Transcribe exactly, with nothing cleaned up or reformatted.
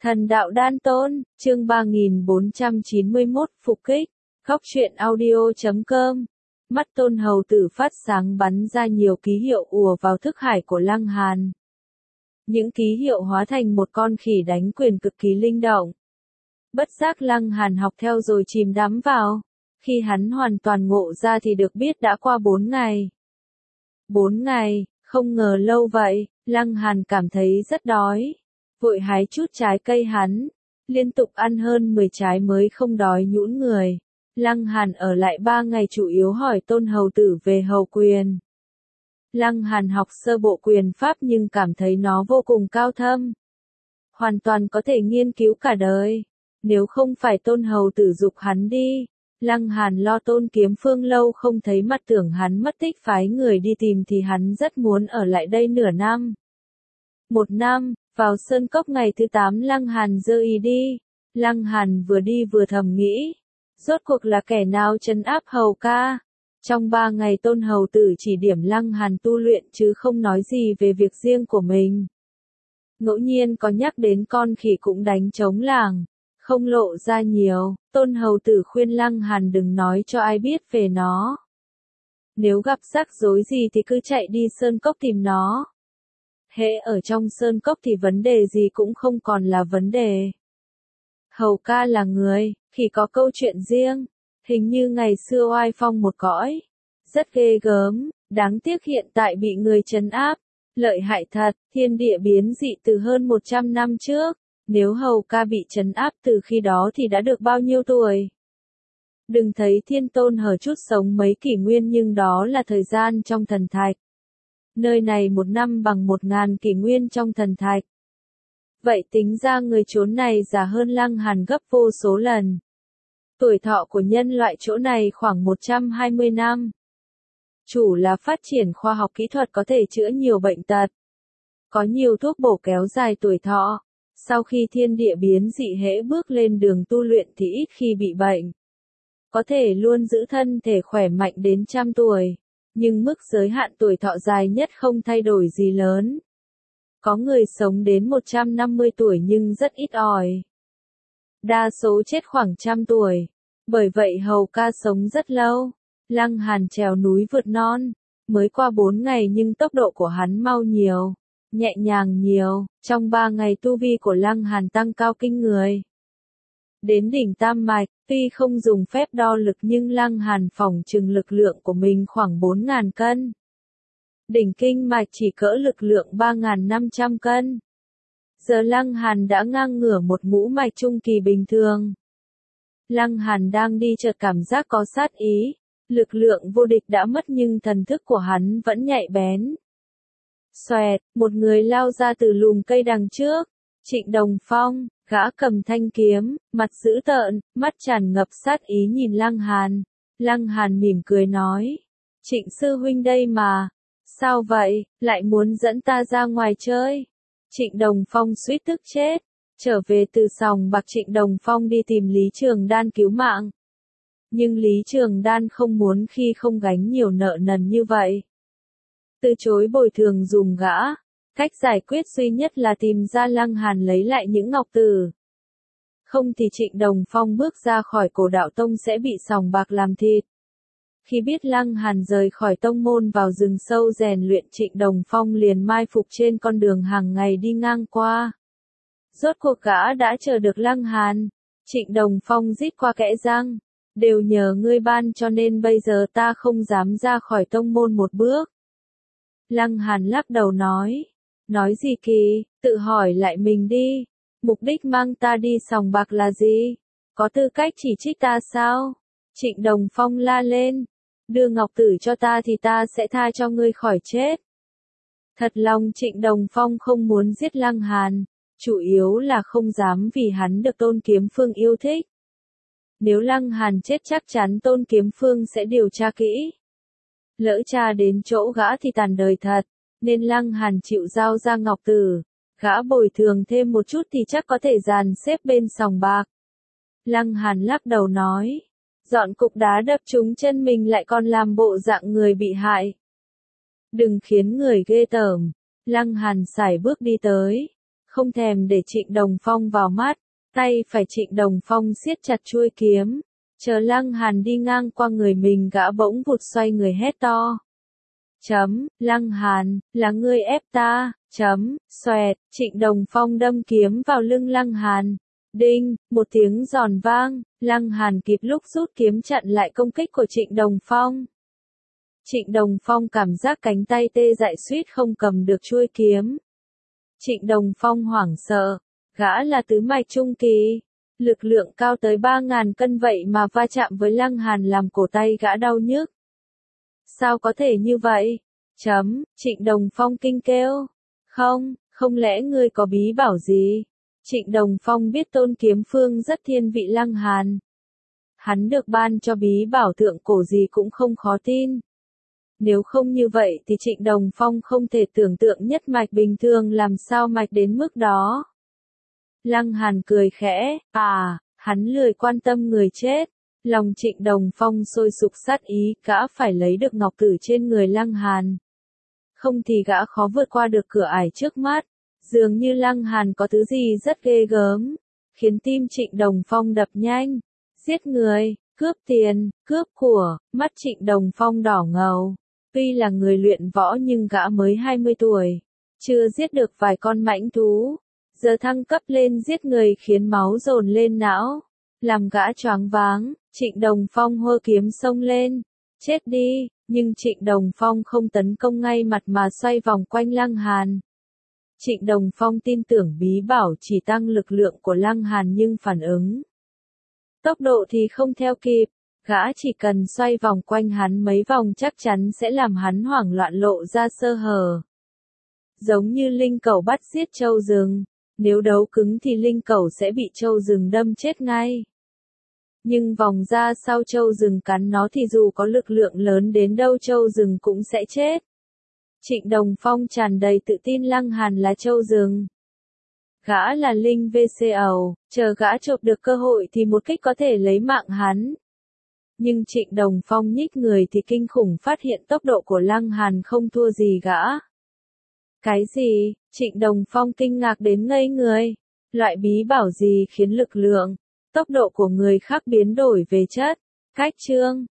Thần đạo đan tôn, chương ba nghìn bốn trăm chín mươi mốt, phục kích, góc truyện audio chấm com. Mắt Tôn Hầu Tử phát sáng bắn ra nhiều ký hiệu ùa vào thức hải của Lăng Hàn. Những ký hiệu hóa thành một con khỉ đánh quyền cực kỳ linh động. Bất giác Lăng Hàn học theo rồi chìm đắm vào. Khi hắn hoàn toàn ngộ ra thì được biết đã qua bốn ngày. Bốn ngày, không ngờ lâu vậy, Lăng Hàn cảm thấy rất đói. Vội hái chút trái cây hắn, liên tục ăn hơn mười trái mới không đói nhũn người. Lăng Hàn ở lại ba ngày chủ yếu hỏi Tôn Hầu Tử về hầu quyền. Lăng Hàn học sơ bộ quyền pháp nhưng cảm thấy nó vô cùng cao thâm. Hoàn toàn có thể nghiên cứu cả đời. Nếu không phải Tôn Hầu Tử giục hắn đi, Lăng Hàn lo Tôn Kiếm Phương lâu không thấy mặt tưởng hắn mất tích phái người đi tìm thì hắn rất muốn ở lại đây nửa năm. Một năm, vào sơn cốc ngày thứ tám Lăng Hàn dơ ý đi. Lăng Hàn vừa đi vừa thầm nghĩ, rốt cuộc là kẻ nào trấn áp hầu ca. Trong ba ngày Tôn Hầu Tử chỉ điểm Lăng Hàn tu luyện chứ không nói gì về việc riêng của mình. Ngẫu nhiên có nhắc đến con khỉ cũng đánh trống làng, không lộ ra nhiều. Tôn Hầu Tử khuyên Lăng Hàn đừng nói cho ai biết về nó. Nếu gặp rắc rối gì thì cứ chạy đi sơn cốc tìm nó. Hễ ở trong sơn cốc thì vấn đề gì cũng không còn là vấn đề. Hầu ca là người, khỉ có câu chuyện riêng, hình như ngày xưa oai phong một cõi, rất ghê gớm, đáng tiếc hiện tại bị người trấn áp, lợi hại thật, thiên địa biến dị từ hơn một trăm năm trước, nếu hầu ca bị trấn áp từ khi đó thì đã được bao nhiêu tuổi? Đừng thấy Thiên Tôn hở chút sống mấy kỷ nguyên nhưng đó là thời gian trong thần thạch. Nơi này một năm bằng một ngàn kỷ nguyên trong thần thạch. Vậy tính ra người chốn này già hơn Lăng Hàn gấp vô số lần. Tuổi thọ của nhân loại chỗ này khoảng một trăm hai mươi năm. Chủ là phát triển khoa học kỹ thuật có thể chữa nhiều bệnh tật. Có nhiều thuốc bổ kéo dài tuổi thọ. Sau khi thiên địa biến dị hễ bước lên đường tu luyện thì ít khi bị bệnh. Có thể luôn giữ thân thể khỏe mạnh đến trăm tuổi. Nhưng mức giới hạn tuổi thọ dài nhất không thay đổi gì lớn. Có người sống đến một trăm năm mươi tuổi nhưng rất ít ỏi. Đa số chết khoảng trăm tuổi. Bởi vậy hầu ca sống rất lâu. Lăng Hàn trèo núi vượt non. Mới qua bốn ngày nhưng tốc độ của hắn mau nhiều. Nhẹ nhàng nhiều. Trong ba ngày tu vi của Lăng Hàn tăng cao kinh người. Đến đỉnh Tam Mạch, tuy không dùng phép đo lực nhưng Lăng Hàn phỏng chừng lực lượng của mình khoảng bốn nghìn cân. Đỉnh Kinh Mạch chỉ cỡ lực lượng ba nghìn năm trăm cân. Giờ Lăng Hàn đã ngang ngửa một ngũ mạch trung kỳ bình thường. Lăng Hàn đang đi chợt cảm giác có sát ý. Lực lượng vô địch đã mất nhưng thần thức của hắn vẫn nhạy bén. Xoẹt, một người lao ra từ lùm cây đằng trước. Trịnh Đồng Phong, gã cầm thanh kiếm, mặt dữ tợn, mắt tràn ngập sát ý nhìn Lăng Hàn. Lăng Hàn mỉm cười nói, Trịnh sư huynh đây mà. Sao vậy, lại muốn dẫn ta ra ngoài chơi? Trịnh Đồng Phong suýt tức chết. Trở về từ sòng bạc Trịnh Đồng Phong đi tìm Lý Trường Đan cứu mạng. Nhưng Lý Trường Đan không muốn khi không gánh nhiều nợ nần như vậy. Từ chối bồi thường dùm gã. Cách giải quyết duy nhất là tìm ra Lăng Hàn lấy lại những ngọc tử. Không thì Trịnh Đồng Phong bước ra khỏi Cổ Đạo Tông sẽ bị sòng bạc làm thịt. Khi biết Lăng Hàn rời khỏi tông môn vào rừng sâu rèn luyện Trịnh Đồng Phong liền mai phục trên con đường hàng ngày đi ngang qua. Rốt cuộc gã đã chờ được Lăng Hàn. Trịnh Đồng Phong rít qua kẽ răng. Đều nhờ ngươi ban cho nên bây giờ ta không dám ra khỏi tông môn một bước. Lăng Hàn lắc đầu nói. Nói gì kỳ, tự hỏi lại mình đi. Mục đích mang ta đi sòng bạc là gì? Có tư cách chỉ trích ta sao? Trịnh Đồng Phong la lên. Đưa ngọc tử cho ta thì ta sẽ tha cho ngươi khỏi chết. Thật lòng Trịnh Đồng Phong không muốn giết Lăng Hàn. Chủ yếu là không dám vì hắn được Tôn Kiếm Phương yêu thích. Nếu Lăng Hàn chết chắc chắn Tôn Kiếm Phương sẽ điều tra kỹ. Lỡ tra đến chỗ gã thì tàn đời thật. Nên Lăng Hàn chịu giao ra ngọc tử. Gã bồi thường thêm một chút thì chắc có thể dàn xếp bên sòng bạc. Lăng Hàn lắc đầu nói. Dọn cục đá đập trúng chân mình lại còn làm bộ dạng người bị hại. Đừng khiến người ghê tởm. Lăng Hàn sải bước đi tới. không thèm để Trịnh Đồng Phong vào mắt, tay phải Trịnh Đồng Phong siết chặt chuôi kiếm, chờ Lăng Hàn đi ngang qua người mình gã bỗng vụt xoay người hét to. Chấm, Lăng Hàn, là ngươi ép ta, chấm, xoẹt, Trịnh Đồng Phong đâm kiếm vào lưng Lăng Hàn. Đinh, một tiếng giòn vang, Lăng Hàn kịp lúc rút kiếm chặn lại công kích của Trịnh Đồng Phong. Trịnh Đồng Phong cảm giác cánh tay tê dại suýt không cầm được chuôi kiếm. Trịnh Đồng Phong hoảng sợ, gã là tứ mạch trung kỳ, lực lượng cao tới ba ngàn cân vậy mà va chạm với Lăng Hàn làm cổ tay gã đau nhức. Sao có thể như vậy? Chấm, Trịnh Đồng Phong kinh kêu. Không, không lẽ ngươi có bí bảo gì? Trịnh Đồng Phong biết Tôn Kiếm Phương rất thiên vị Lăng Hàn. Hắn được ban cho bí bảo thượng cổ gì cũng không khó tin. Nếu không như vậy thì Trịnh Đồng Phong không thể tưởng tượng nhất mạch bình thường làm sao mạch đến mức đó. Lăng Hàn cười khẽ, à, hắn lười quan tâm người chết. Lòng Trịnh Đồng Phong sôi sục sát ý, gã phải lấy được ngọc tử trên người Lăng Hàn. Không thì gã khó vượt qua được cửa ải trước mắt. Dường như Lăng Hàn có thứ gì rất ghê gớm, khiến tim Trịnh Đồng Phong đập nhanh. Giết người, cướp tiền, cướp của, mắt Trịnh Đồng Phong đỏ ngầu. Tuy là người luyện võ nhưng gã mới hai mươi tuổi, chưa giết được vài con mãnh thú. Giờ thăng cấp lên giết người khiến máu dồn lên não, làm gã choáng váng. Trịnh Đồng Phong hô kiếm xông lên, chết đi, nhưng Trịnh Đồng Phong không tấn công ngay mặt mà xoay vòng quanh Lăng Hàn. Trịnh Đồng Phong tin tưởng bí bảo chỉ tăng lực lượng của Lăng Hàn nhưng phản ứng tốc độ thì không theo kịp, gã chỉ cần xoay vòng quanh hắn mấy vòng chắc chắn sẽ làm hắn hoảng loạn lộ ra sơ hở. Giống như linh cẩu bắt giết trâu rừng, nếu đấu cứng thì linh cẩu sẽ bị trâu rừng đâm chết ngay. Nhưng vòng ra sau trâu rừng cắn nó thì dù có lực lượng lớn đến đâu trâu rừng cũng sẽ chết. Trịnh Đồng Phong tràn đầy tự tin Lăng Hàn là trâu rừng. Gã là linh vê xê ẩu, chờ gã chộp được cơ hội thì một kích có thể lấy mạng hắn. Nhưng Trịnh Đồng Phong nhích người thì kinh khủng phát hiện tốc độ của Lăng Hàn không thua gì gã. Cái gì? Trịnh Đồng Phong kinh ngạc đến ngây người. Loại bí bảo gì khiến lực lượng, tốc độ của người khác biến đổi về chất? Cách chương